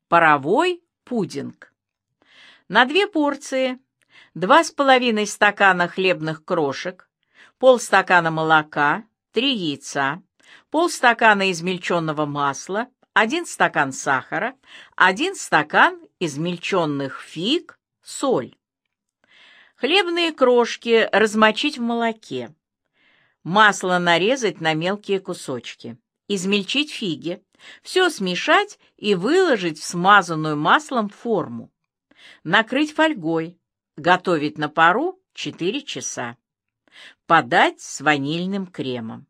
Паровой пудинг. На 2 порции 2,5 стакана хлебных крошек, полстакана молока, 3 яйца, полстакана измельченного масла, 1 стакан сахара, 1 стакан измельченных фиг, соль. Хлебные крошки размочить в молоке. Масло нарезать на мелкие кусочки. Измельчить фиги. Все смешать и выложить в смазанную маслом форму. Накрыть фольгой. Готовить на пару 4 часа. Подать с ванильным кремом.